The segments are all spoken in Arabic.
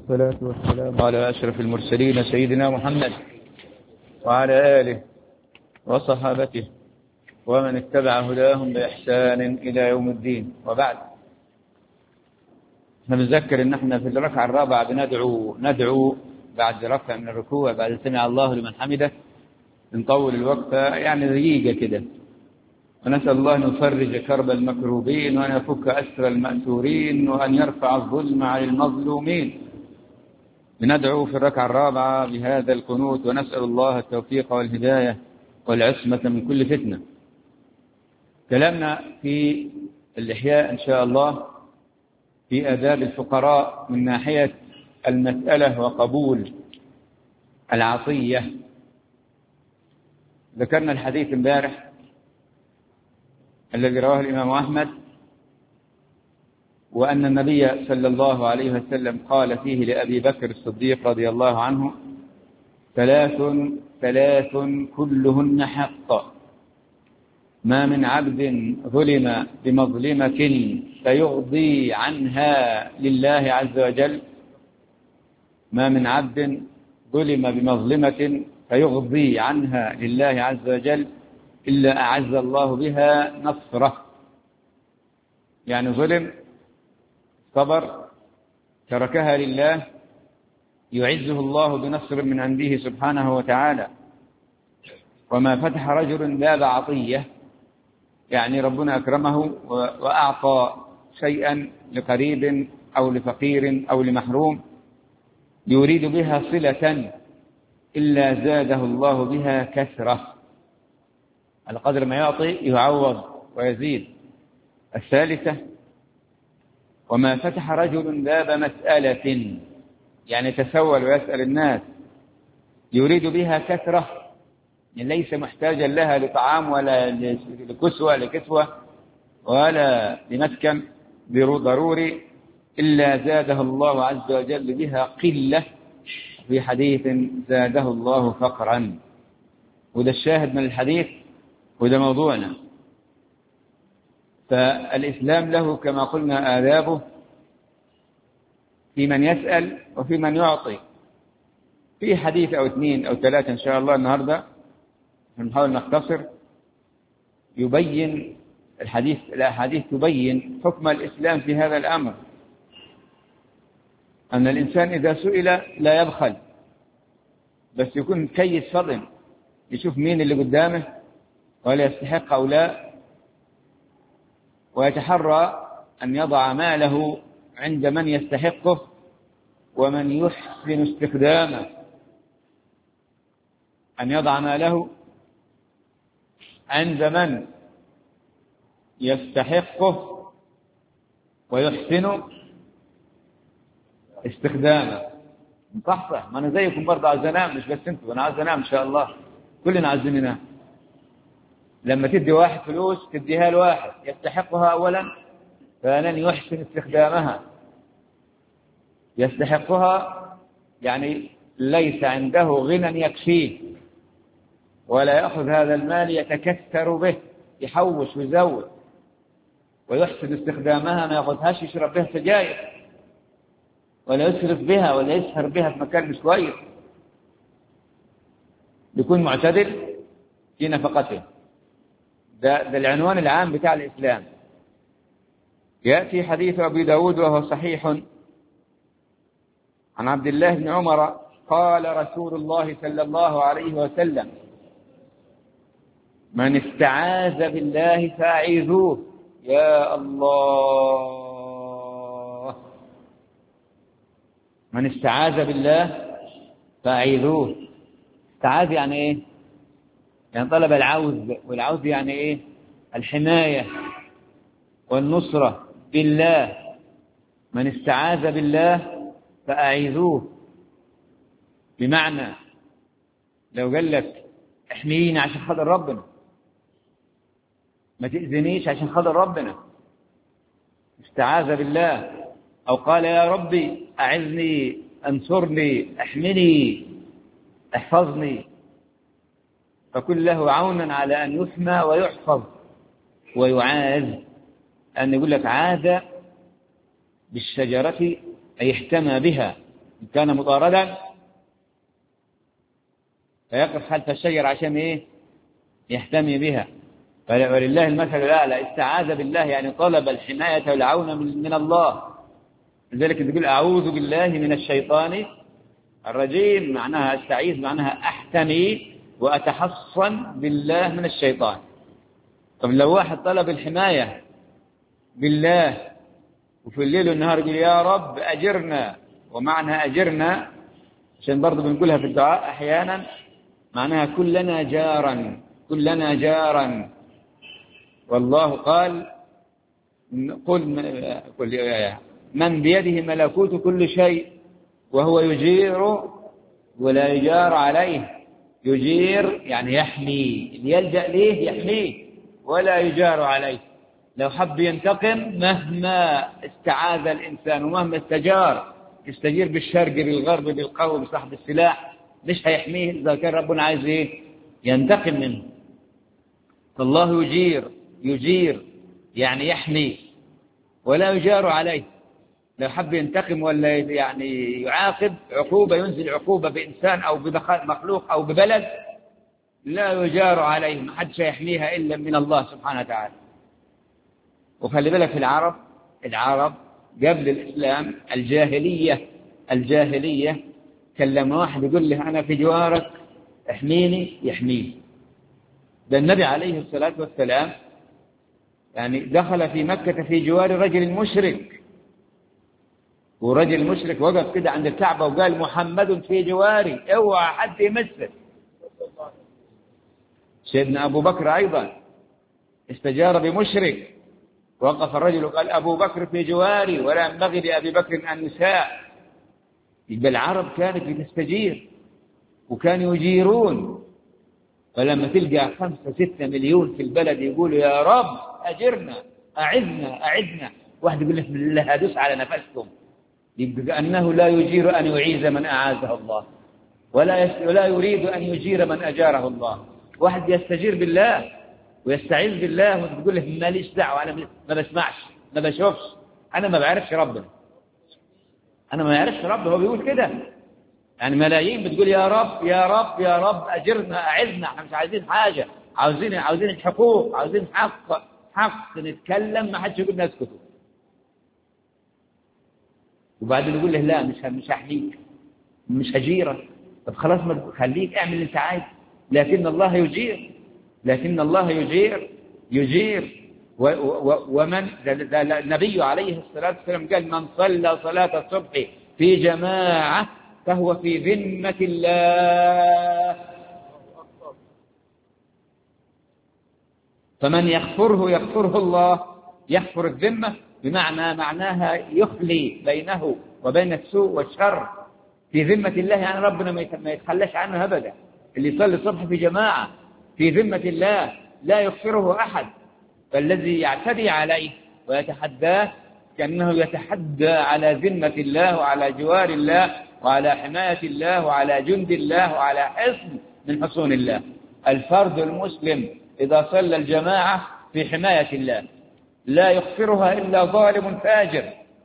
والصلاة والسلام على أشرف المرسلين سيدنا محمد وعلى آله وصحابته ومن اتبع هداهم بإحسان إلى يوم الدين. وبعد، نتذكر أن احنا في الركعة الرابعة ندعو بعد رفع من الركوع، بعد سمع الله لمن حمده، نطول الوقت يعني دقيقة كده، ونسأل الله أن يفرج كرب المكروبين وأن يفك أسر المأسورين وأن يرفع الظلم عن المظلومين. بندعو في الركعة الرابعة بهذا القنوت ونسأل الله التوفيق والهداية والعصمة من كل فتنة. كلامنا في الإحياء إن شاء الله في آداب الفقراء من ناحية المسألة وقبول العطية. ذكرنا الحديث امبارح الذي رواه الإمام أحمد، وأن النبي صلى الله عليه وسلم قال فيه لأبي بكر الصديق رضي الله عنه: ثلاث كلهن حق، ما من عبد ظلم بمظلمة فيغضي عنها لله عز وجل، ما من عبد ظلم بمظلمة فيغضي عنها لله عز وجل إلا أعز الله بها نصره. يعني ظلم، صبر، تركها لله، يعزه الله بنصر من عنده سبحانه وتعالى. وما فتح رجل باب عطية، يعني ربنا أكرمه وأعطى شيئا لقريب أو لفقير أو لمحروم يريد بها صلة إلا زاده الله بها كثرة، على قدر ما يعطي يعوض ويزيد. الثالثة: وما فتح رجل باب مسألة، يعني تسول ويسأل الناس يريد بها كثرة، يعني ليس محتاجا لها لطعام ولا لكسوة ولا لمسكن ضروري، إلا زاده الله عز وجل بها قلة، في حديث زاده الله فقرا. وده الشاهد من الحديث، وده موضوعنا. فالإسلام له كما قلنا آدابه في من يسأل وفي من يعطي. في حديث أو اثنين أو ثلاثة إن شاء الله النهاردة نحاول نختصر، يبين الأحاديث تبين حكم الإسلام في هذا الأمر، أن الإنسان إذا سئل لا يبخل، بس يكون كيس فطن، يشوف مين اللي قدامه ولا يستحق أو لا، ويتحرى أن يضع ماله عند من يستحقه ومن يحسن استخدامه، أن يضع ماله عند من يستحقه ويحسن استخدامه. صح، ما أنا زيكم برضه عايز أنام، مش بس أنتوا، أنا عايز أنام إن شاء الله، كلنا عايزين ننام. لما تدي واحد فلوس تديها لواحد يستحقها أولا، ثانيا يحسن استخدامها. يستحقها يعني ليس عنده غنى يكفيه، ولا يأخذ هذا المال يتكثر به، يحوش ويزود. ويحسن استخدامها، ما يأخذهاش يشرب بها سجاير ولا يسرف بها ولا يسهر بها في مكان مش كويس، يكون معتدل في نفقته. ده العنوان العام بتاع الإسلام. يأتي حديث أبي داود وهو صحيح عن عبد الله بن عمر قال رسول الله صلى الله عليه وسلم: من استعاذ بالله فأعيذوه. يا الله، من استعاذ بالله فأعيذوه. استعاذ يعني إيه؟ يعني طلب العوذ، والعوذ يعني إيه؟ الحماية والنصرة بالله. من استعاذ بالله فأعيذوه، بمعنى لو قال لك احميني عشان خاطر ربنا، ما تأذنيش عشان خاطر ربنا، استعاذ بالله. أو قال يا ربي أعذني، أنصرني، احمني، احفظني، فكن له عونا على أن يحمى ويحفظ ويعاذ. أن يقول لك عاذ بالشجرة أي احتمى بها إن كان مطاردا فيقف خلف الشجرة عشان إيه؟ يحتمي بها. ولله المثل الأعلى، استعاذ بالله يعني طلب الحماية والعون من الله. لذلك تقول أعوذ بالله من الشيطان الرجيم، معناها استعيذ، معناها أحتمي وأتحصن بالله من الشيطان. طب لو واحد طلب الحماية بالله وفي الليل والنهار يقول يا رب أجرنا، ومعنى أجرنا عشان برضو بنقولها في الدعاء أحيانا معناها كلنا جارا، كلنا جارا. والله قال قل من بيده ملكوت كل شيء وهو يجير ولا يجار عليه. يجير يعني يحمي، اللي يلجأ ليه يحميه ولا يجار عليه. لو حب ينتقم مهما استعاذ الإنسان ومهما استجار، يستجير بالشرق بالغرب بالقوي بصاحب السلاح، مش هيحميه إذا كان ربنا عايز إيه؟ ينتقم منه. فالله يجير يعني يحمي ولا يجار عليه. لو حب ينتقم ولا يعني يعاقب عقوبة، ينزل عقوبة بإنسان أو بمخلوق أو ببلد، لا يجار عليه، ما حدش يحميها إلا من الله سبحانه وتعالى. وخلي بالك في العرب قبل الإسلام الجاهلية كان لما واحد يقول له أنا في جوارك احميني يحميه. ده النبي عليه الصلاة والسلام يعني دخل في مكة في جوار رجل مشرك، ورجل مشرك وقف كده عند الكعبة وقال محمد في جواري اوعى حد يمسه. سيدنا أبو بكر أيضا استجار بمشرك، وقف الرجل وقال أبو بكر في جواري ولا ينبغي لأبي بكر أن يساء. يبقى العرب كانت بتستجير وكانوا يجيرون. فلما تلقى 5-6 مليون في البلد يقولوا يا رب أجرنا أعذنا، واحد يقول لك بالله أدوس على نفسكم، يبقى أنه لا يجير أن يعيذ من أعاذه الله ولا يريد أن يجير من أجاره الله. واحد يستجير بالله ويستعيذ بالله وتقول له ماليش دعوة، أنا ما بسمعش ما بشوفش، أنا ما بعرفش ربنا، أنا ما يعرفش ربنا. هو بيقول كده يعني ملايين بتقول يا رب يا رب يا رب أجرنا أعذنا، احنا مش عايزين حاجة، عاوزين الحقوق، عاوزين حق نتكلم، ما حدش يقول لنا اسكتوا. وبعدين يقول له لا مش هحميك مش هجيرك. طب خلاص ما خليك اعمل اللي انت عايزه، لكن الله يجير. ومن النبي عليه الصلاة والسلام قال من صلى صلاة الصبح في جماعة فهو في ذمة الله، فمن يغفره الله. يغفر الذمة معناها يخلي بينه وبين السوء والشر. في ذمة الله يعني ربنا ما يتخلاش عنه أبدا. اللي يصلي الصبح في جماعة في ذمة الله لا يغفره أحد، فالذي يعتدي عليه ويتحداه كأنه يتحدى على ذمة الله وعلى جوار الله وعلى حماية الله وعلى جند الله وعلى حصن من حصون الله. الفرد المسلم إذا صلى الجماعة في حماية الله لا يغفرها إلا ظالم فاجر.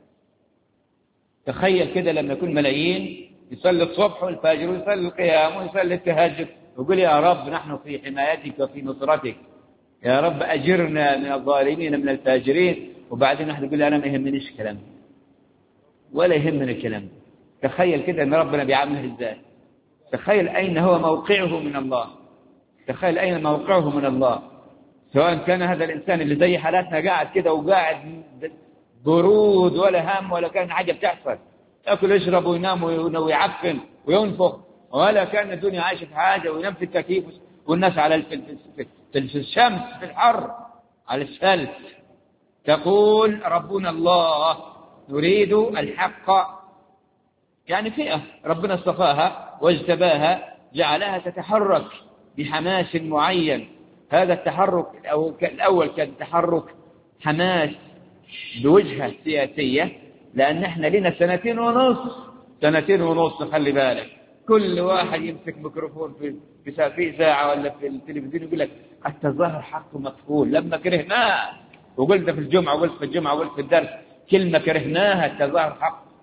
تخيل كده لما يكون ملايين يصلي الصبح والفجر ويصلي القيام ويصلي التهجد ويقول يا رب نحن في حمايتك وفي نصرتك، يا رب أجرنا من الظالمين من الفاجرين، وبعدين نحن نقول أنا ما يهمنيش الكلام ولا يهمني الكلام. تخيل كده أن ربنا بيعامله إزاي. تخيل أين هو موقعه من الله، تخيل أين موقعه من الله. سواء كان هذا الإنسان اللي زي حالاتنا قاعد كده وقاعد برود ولا هم ولا كان حاجة بتحصل، يأكل يشرب وينام ويعفن وينفخ، ولا كان الدنيا عايشة في حاجة وينام في التكييف والناس على في الشمس في الحر على الثلج. تقول ربنا الله نريد الحق، يعني فئة ربنا اصطفاها واجتباها جعلها تتحرك بحماس معين. هذا التحرك الأول كان تحرك حماس بوجهة سياسية، لأن احنا لنا 2.5 سنة خلي بالك، كل واحد يمسك ميكروفون في ساعة ولا في التلفزيون يقول لك التظاهر حق مقبول. لما كرهناه وقلت في الجمعة وقلت في الدرس كلمة كرهناها، التظاهر حق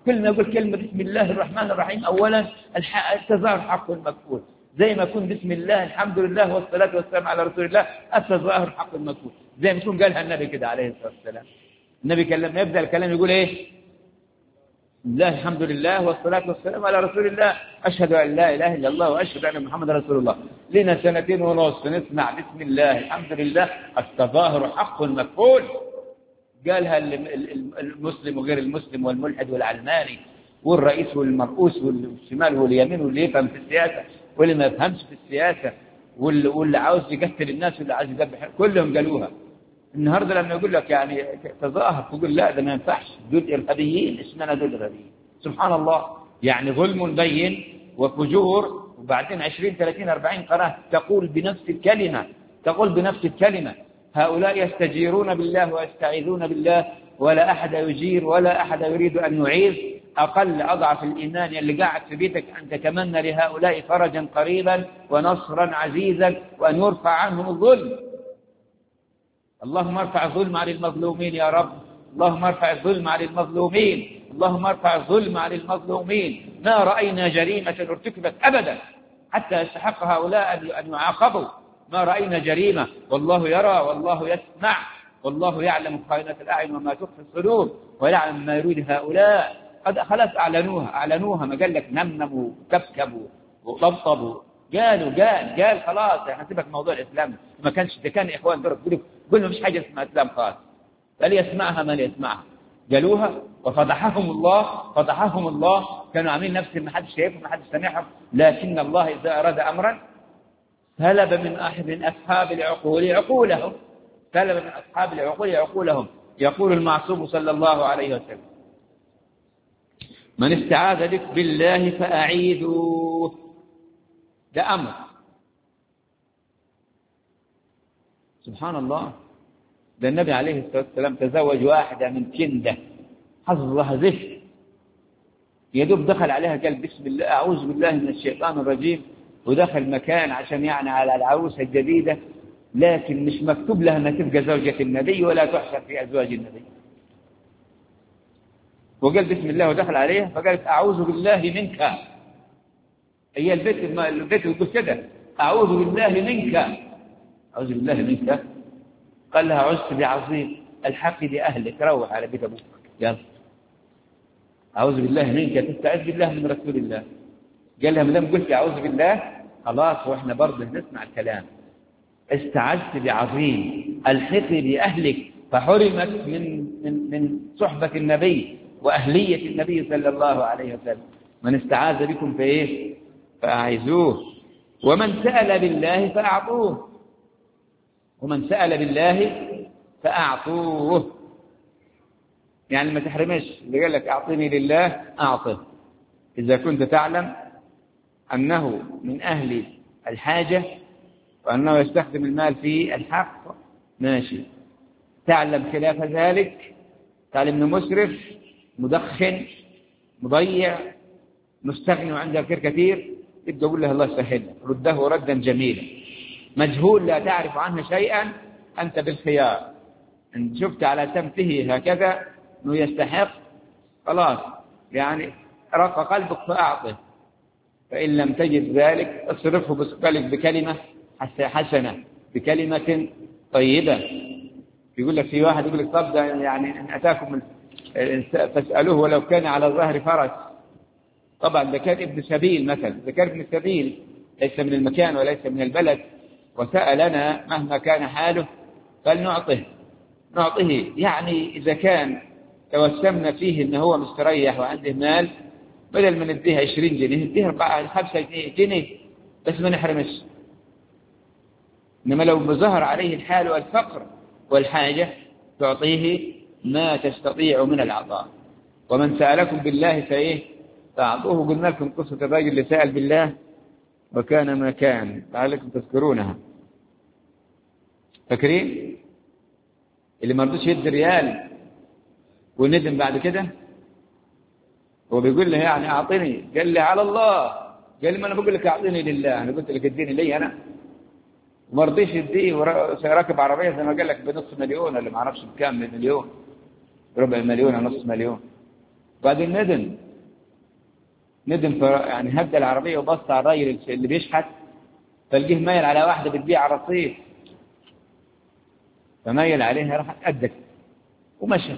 كل ما يقول كلمة بسم الله الرحمن الرحيم أولا التظاهر حق المكفول، زي ما يكون بسم الله الحمد لله والصلاة والسلام على رسول الله التظاهر حق المكفول، زي ما يكون قالها النبي كده عليه الصلاة والسلام. النبي كان لما يبدأ الكلام يقول إيه؟ الله الحمد لله والصلاة والسلام على رسول الله، أشهد أن لا إله إلا الله وأشهد أن محمد رسول الله. لنا 2.5 سنة نسمع بسم الله الحمد لله التظاهر حق مكفول، قالها المسلم وغير المسلم والملحد والعلماني والرئيس والمرؤوس والشمال واليمين واللي يفهم في السياسة واللي ما يفهمش في السياسة واللي عاوز يقتل الناس واللي عاوز يذبح، كلهم قالوها. النهارده لما يقول لك يعني تظاهر تقول لا ده ما ينفعش، دول إرهابيين، اسمنا دول إرهابيين. سبحان الله، يعني ظلم بين وفجور، وبعدين 20 30 40 قناة تقول بنفس الكلمة. هؤلاء يستجيرون بالله ويستعيذون بالله ولا أحد يجير ولا أحد يريد أن يعيذ. أقل أضعف الإيمان اللي قاعد في بيتك أن تتمنى لهؤلاء فرجا قريبا ونصرا عزيزا وأن يرفع عنهم الظلم. اللهم ارفع الظلم عن المظلومين يا رب، اللهم ارفع الظلم عن المظلومين، اللهم ارفع الظلم عن المظلومين. ما رأينا جريمة ارتكبت أبدا حتى يستحق هؤلاء أن يعاقبوا، ما رأينا جريمة، والله يرى والله يسمع والله يعلم خائنة الأعين وما تخفي الصدور ويعلم ما يريد هؤلاء. قد خلاص أعلنوها، ما قال لك نمنموا وكبكبوا وطبطبوا، قال خلاص احنا سيبك موضوع الإسلام، ما كانش ده كان إخوان دول قلنا مش حاجة اسمها إسلام خاص، بل يسمعها من يسمعها. قالوها وفضحهم الله، كانوا عاملين نفس ما حدش شايفهم ما حدش سمعهم، لكن الله إذا أراد أمرا سلب من أصحاب العقول عقولهم. يقول المعصوم صلى الله عليه وسلم: من استعاذ بك بالله فأعيذوه. ده أمر. سبحان الله، ده النبي عليه الصلاة والسلام تزوج واحدة من كندة حظها زفت، يدوب دخل عليها قال بسم الله أعوذ بالله من الشيطان الرجيم، ودخل مكان عشان يعني على العروسة الجديدة، لكن مش مكتوب لها أنها تبقى زوجة النبي ولا تحشر في أزواج النبي. وقال بسم الله ودخل عليها فقالت أعوذ بالله منك. هي البيت يقول كده أعوذ بالله منك. قال لها عزت بعظيم الحق بأهلك، روح على بيت أبوك يلا. أعوذ بالله منك تستعذ بالله من رسول الله. قال لها مدام قلت أعوذ بالله خلاص، وإحنا برضه نسمع الكلام. استعذت بعظيم الحق بأهلك، فحرمت من صحبة النبي وأهلية النبي صلى الله عليه وسلم. من استعاذ بكم فإيه؟ فأعيذوه. ومن سأل بالله فأعطوه. يعني ما تحرمش، اللي قال لك أعطني لله أعطه. إذا كنت تعلم أنه من أهل الحاجة وأنه يستخدم المال في الحق ماشي. تعلم خلاف ذلك، تعلم أنه مسرف مدخن مضيع مستغني وعنده خير كثير، يبدأ يقول له الله يسهل، رده ردا جميلا. مجهول لا تعرف عنه شيئا، أنت بالخيار، إن شفت على سمته هكذا أنه يستحق خلاص، يعني رق قلبك فأعطه. فإن لم تجد ذلك اصرفه بكلمة حسنة، بكلمة طيبة. يقول لك في واحد يقول لك طب ده يعني إن أتاكم فاسألوه ولو كان على ظهر فرس. طبعا ده كان ابن سبيل مثلا، ده كان ابن سبيل ليس من المكان وليس من البلد، وسألنا مهما كان حاله فلنعطه. يعني إذا كان توسمنا فيه إنه هو مستريح وعنده مال، بدل من نديها 20 جنيه نديها 5 جنيه بس ما نحرمش. إنما لو ظهر عليه الحال والفقر والحاجة تعطيه ما تستطيع من العطاء. ومن سألكم بالله فإيه؟ فأعطوه. قلنا لكم قصة الرجل اللي سأل بالله وكان ما كان، لعلكم تذكرونها. فاكرين اللي ما رضيش يدي ريال وندم بعد كده؟ هو بيقول له يعني أعطني، قال لي على الله. قال لي ما أنا بقول لك أعطيني لله، أنا قلت لك اديني لي أنا. وما رضيش يديه، وراكب عربية زي ما قال لك ب500,000 ولا ما أعرفش بكام، بمليون، ربع مليون ونص مليون. وبعدين ندم يعني هدى العربية وبص على الراجل اللي بيشحت، فلقيه مايل على واحدة بتبيع على الرصيف، فمايل عليها راح أدك ومشى.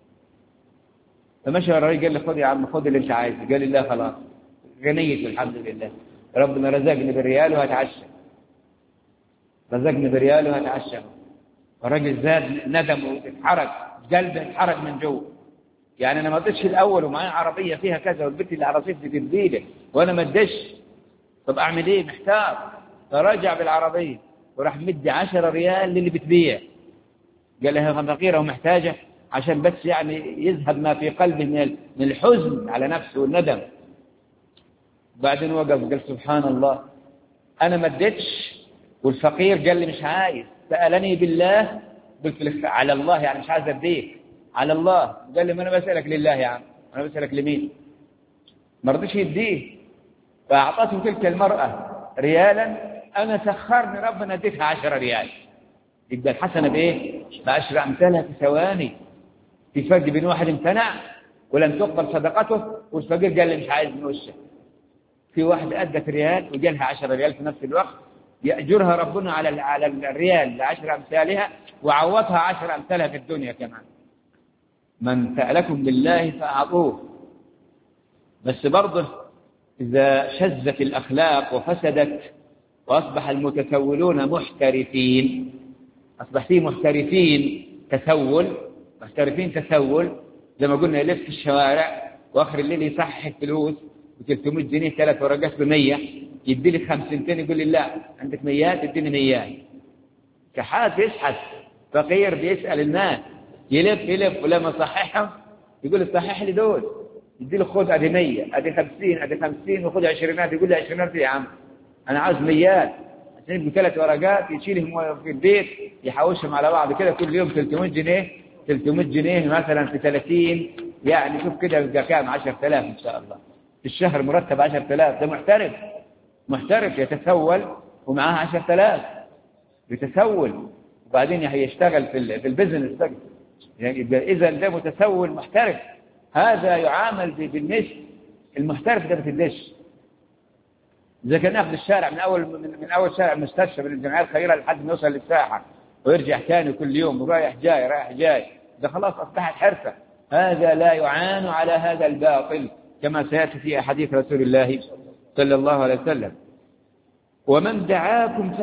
فمشى الراجل قال له خذ يا عم، خذ اللي انت عايزه. قال لي لا خلاص، غنيت والحمد لله، ربنا رزقني بالريال وهتعشى، رزقني بالريال وهتعشى. الراجل زاد ندم واتحرق، قلبه اتحرق من جوه. يعني انا ما اديتش الاول ومعايا عربيه فيها كذا والبنت اللي على الرصيف دي تديله وانا ما اديش، طب اعمل ايه؟ محتار. فرجع بالعربيه وراح مدي 10 ريال للي بتبيع. قال لها فقيره ومحتاجه، عشان بس يعني يذهب ما في قلبه من الحزن على نفسه والندم. بعدين وقف قال سبحان الله، انا ما اديتش والفقير قال لي مش عايز، سالني بالله، قلت له على الله يعني مش عايز اديك على الله. قال لي ما انا بسالك لله يا عم، انا بسالك لمين؟ ما رضيش يديه، فاعطته تلك المراه ريالا، انا سخرني ربنا اديتها 10 ريال. يبقى الحسنه بايه؟ ب10 امثالها في ثواني. في فرق بين واحد امتنع ولم تقبل صدقته والفقير قال لي مش عايز من وشه. في واحد ادت ريال وجالها 10 ريال في نفس الوقت، يأجرها ربنا على الريال 10 امثالها، وعوضها 10 امثالها في الدنيا كمان. من سألكم بالله فأعطوه. بس برضه إذا شذت الأخلاق وفسدت وأصبح المتسولون محترفين، أصبح فيه محترفين تسول، زي ما قلنا يلف في الشوارع وآخر الليل يصحح فلوس ب300 جنيه 3 ورقات ب100، يدي لي 50 يقول لي لا عندك 100 اديني 100. شحات يشحت، فقير بيسأل الناس، يلف ولما صححهم يقول صحح لي دول، يدي له خذ ادي 100 ادي 50 ادي 50 وخذ 20، يقول لي 20 يا عم انا عاوز 100 عشان يبقوا 3 ورقات يشيلهم في البيت يحوشهم على بعض كده كل يوم 300 جنيه مثلا في 30، يعني شوف كده يبقى كام؟ 10,000 ان شاء الله في الشهر، مرتب 10,000. ده محترف يتسول ومعاه 10,000 يتسول، وبعدين يشتغل في البزنس. يعني إذا ده متسول محترف، هذا يعامل بالنش. المحترف ده بتدش. إذا كان ياخذ الشارع من أول شارع المستشفى من الجمعية الخيرية لحد ما يوصل للساحة ويرجع ثاني كل يوم ورايح جاي، ده خلاص أصبحت حرفة. هذا لا يعان على هذا الباطل، كما سيأتي في حديث رسول الله صلى الله عليه وسلم. ومن دعاكم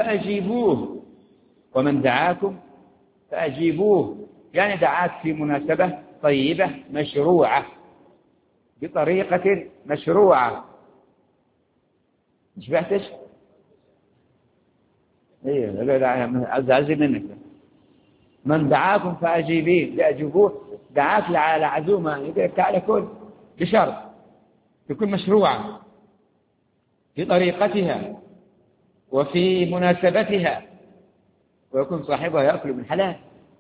فأجيبوه، يعني دعاك في مناسبة طيبة مشروعة بطريقة مشروعة. مش بحتش؟ ايه عزي منك. من دعاكم فأجيبوه، دعاك على عزومة يقول تعالى كل، بشرط تكون مشروعة في طريقتها وفي مناسبتها، ويكون صاحبها يأكل من حلال.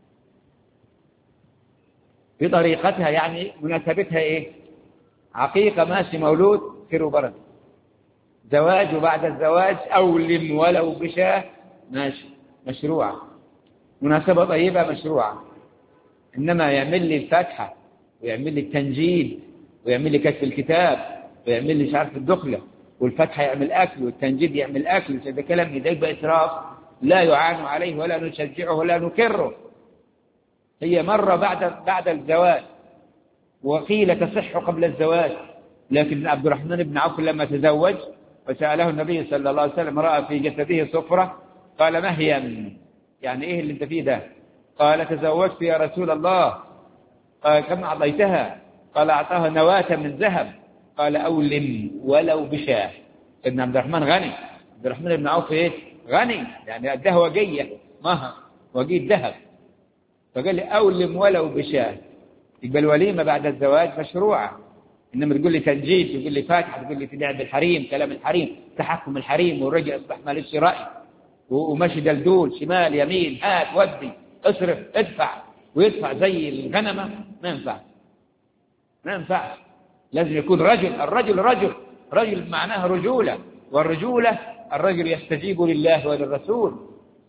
في طريقتها يعني مناسبتها ايه؟ عقيقة ماشي، مولود خير وبركة، زواج وبعد الزواج أولم ولو بشاه ماشي، مشروعة، مناسبة طيبة مشروعة. إنما يعمل لي الفاتحة ويعمل لي التنجيد ويعمل لي كشف الكتاب ويعمل لي مش عارف الدخلة، والفاتحة يعمل أكل والتنجيد يعمل أكل، هذا كلام يدق بإسراف لا يعان عليه ولا نشجعه ولا نكره. هي مرة بعد الزواج، وقيل تصح قبل الزواج. لكن عبد الرحمن بن عوف لما تزوج فسأله النبي صلى الله عليه وسلم، رأى في جسده صفرة، قال ما هي؟ يعني إيه اللي أنت فيه ده؟ قال تزوجت يا رسول الله. قال كم أعطيتها؟ قال أعطاها نواة من ذهب. قال أولم ولو بشاه. ابن عبد الرحمن غني، عبد الرحمن بن عوف إيه؟ غني، يعني أداه وقية مهر، وقية ذهب. فقال لي أولم ولو بشاه. يبقى الوليمة بعد الزواج مشروعة. إنما تقول لي تنجيد، تقول لي فاتحة، تقول لي لعب الحريم، كلام الحريم، تحكم الحريم، والرجل أصبح مالش رأي ومشي دلدول شمال يمين، هات ودي اصرف ادفع، ويدفع زي الغنمة. ما ينفع. لازم يكون رجل معناها رجولة، والرجولة الرجل يستجيب لله وللرسول.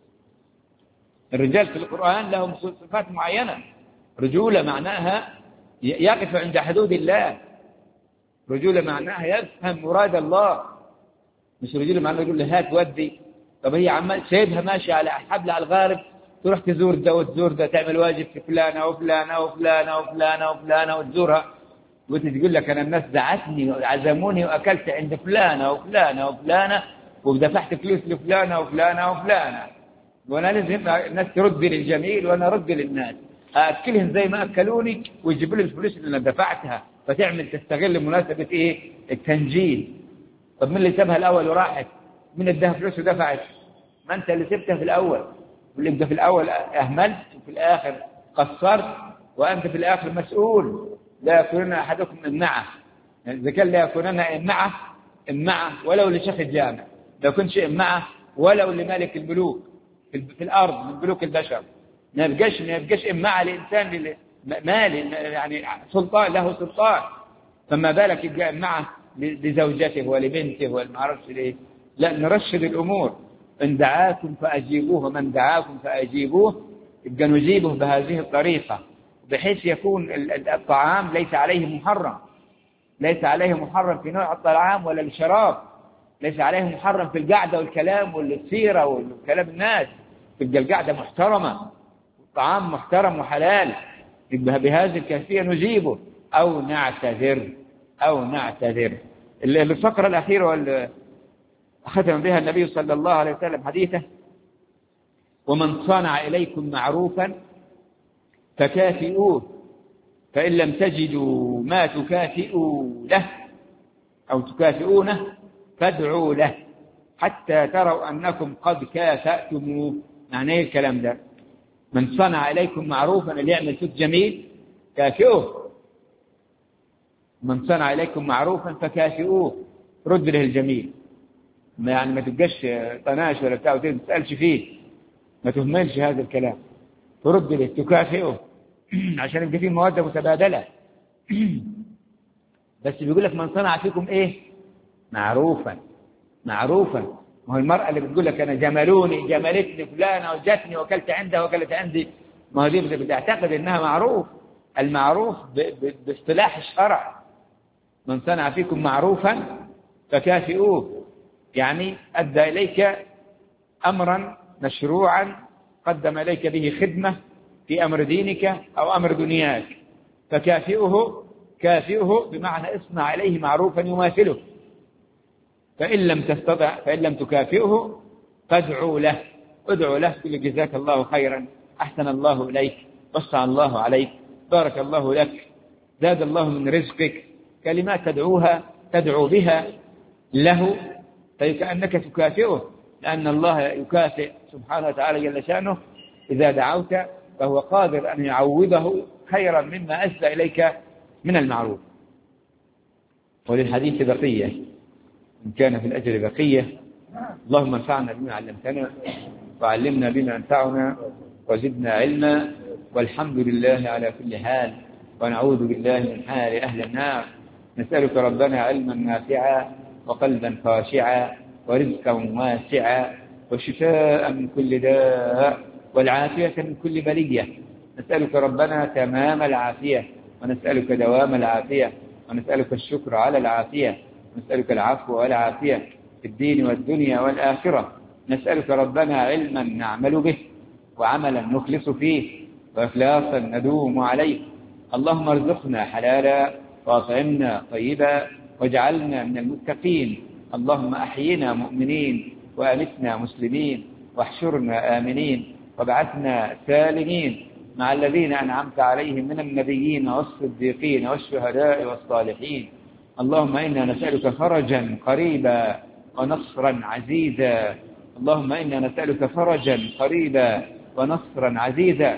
الرجال في القرآن لهم صفات معينة. رجولة معناها يقف عند حدود الله. رجولة معناها يفهم مراد الله، مش رجولة معناها يقول له هات ودي. طب هي عمال سيبها ماشي على حبل على الغارب، تروح تزور ده وتزور ده، تعمل واجب في فلانة وفلانة وفلانة وفلانة وفلانة وتزورها، وتقول لك أنا الناس دعتني وعزموني وأكلت عند فلانة وفلانة وفلانة ودفعت فلوس لفلانة وفلانة وفلانة، وأنا لازم الناس ترد للجميل وأنا أرد للناس، أكلهم زي ما أكلوني ويجيبوا لي الفلوس اللي أنا دفعتها، فتعمل تستغل مناسبة إيه؟ التنجيل. طب من اللي سابها الأول وراحت؟ من اداها فلوس ودفعت؟ ما أنت اللي سبتها في الأول، واللي بدأ في الأول أهملت وفي الآخر قصرت، وأنت في الآخر مسؤول. لا يكونن أحدكم إمعة، يعني إذا كان لا يكونن إمعة ولو لشيخ الجامع، لو كنت إمعة ولو لمالك الملوك في الأرض من ملوك البشر، ما يبقاش إمعة لإنسان مالي يعني سلطان له سلطان، فما بالك يبقى إمعة لزوجته ولبنته والمعرفش ليه. لا، نرشد الأمور. إن دعاكم فأجيبوه ومن دعاكم فأجيبوه، يبقى نجيبه بهذه الطريقة، بحيث يكون الطعام ليس عليه محرم، ليس عليه محرم في نوع الطعام ولا الشراب، ليس عليه محرم في القعدة والكلام والسيرة والكلام الناس، تبقى القعدة محترمة والطعام محترم وحلال، يبقى بهذه الكيفية نجيبه أو نعتذر. الفقرة الأخيرة واللي ختم بها النبي صلى الله عليه وسلم حديثه: ومن صنع إليكم معروفا فكافئوه، فإن لم تجدوا ما تكافئوا له أو تكافئونه فادعوا له حتى تروا أنكم قد كافأتموه. يعني إيه الكلام ده؟ من صنع إليكم معروفا، اللي يعمل فيك جميل كافئوه. من صنع إليكم معروفا فكافئوه، رد له الجميل، يعني ما تبقاش طناش ولا بتاع وما تسألش فيه، ما تهملش هذا الكلام، ترد له تكافئه عشان يبقى فيه مودة متبادلة. بس بيقول لك من صنع فيكم إيه؟ معروفا. ما هو المرأة اللي بتقول لك أنا جملتني فلانة وجتني وكلت عندها وكلت عندي، ما هو دي بتعتقد إنها معروف. المعروف باصطلاح الشرع: من صنع فيكم معروفا فكافئوه، يعني أدى إليك أمرا مشروعا، قدم إليك به خدمة في أمر دينك أو أمر دنياك، كافئه بمعنى اصنع إليه معروفا يماثله. فإن لم تكافئه فادعوا له، ادعوا له قل جزاك الله خيرا، أحسن الله إليك، وسع الله عليك، بارك الله لك، زاد الله من رزقك، كلمات تدعو بها له، فكأنك تكافئه، لأن الله يكافئ سبحانه وتعالى جل شأنه إذا دعوت، فهو قادر أن يعوضه خيرا مما أسدى إليك من المعروف. وللحديث بقية إن كان في الأجر بقية. اللهم انفعنا بما علمتنا وعلمنا بما ينفعنا وزدنا علما، والحمد لله على كل حال، ونعوذ بالله من حال أهل النار. نسألك ربنا علما نافعا وقلبا خاشعا ورزقا واسعا وشفاء من كل داء والعافية من كل بلية. نسألك ربنا تمام العافية، ونسألك دوام العافية، ونسألك الشكر على العافية، ونسألك العفو والعافية في الدين والدنيا والآخرة. نسألك ربنا علما نعمل به، وعملا نخلص فيه، وإخلاصا ندوم عليه. اللهم ارزقنا حلالا وأطعمنا طيبا واجعلنا من المتقين. اللهم أحينا مؤمنين وأمتنا مسلمين واحشرنا آمنين وابعثنا سالمين مع الذين أنعمت عليهم من النبيين والصديقين والشهداء والصالحين. اللهم إنا نسألك فرجا قريبا ونصرا عزيزا. اللهم إنا نسألك فرجا قريبا ونصرا عزيزا.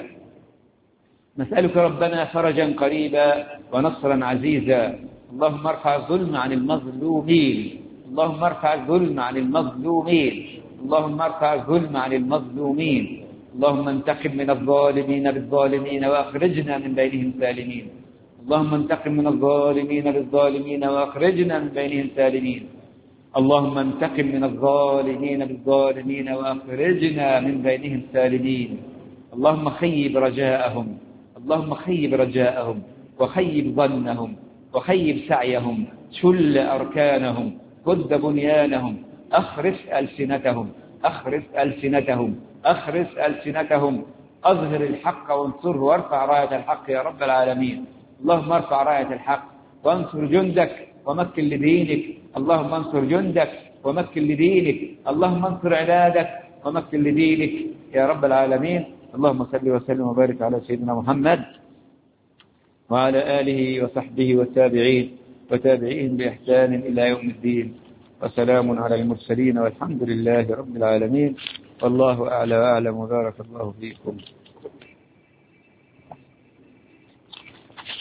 نسألك ربنا فرجا قريبا ونصرا عزيزا. اللهم ارفع الظلم عن المظلومين، اللهم ارفع الظلم عن المظلومين، اللهم ارفع الظلم عن المظلومين. اللهم انتقم من الظالمين بالظالمين وأخرجنا من بينهم سالمين. اللهم انتقم من الظالمين بالظالمين وأخرجنا من بينهم سالمين. اللهم انتقم من الظالمين بالظالمين وأخرجنا من بينهم سالمين. اللهم خيب رجاءهم، اللهم خيب رجاءهم وخيب ظنهم وخيب سعيهم، شل أركانهم، هد بنيانهم، أخرس ألسنتهم، أخرس ألسنتهم، أخرس ألسنتهم، أظهر الحق وانصره وارفع راية الحق يا رب العالمين. اللهم ارفع راية الحق وانصر جندك ومكن لدينك، اللهم انصر جندك ومكن لدينك، اللهم انصر عبادك ومكن لدينك يا رب العالمين. اللهم صل وسلم وبارك على سيدنا محمد وعلى آله وصحبه والتابعين وتابعين بإحسان إلى يوم الدين، وسلام على المرسلين والحمد لله رب العالمين. والله أعلى وأعلم وبارك الله فيكم.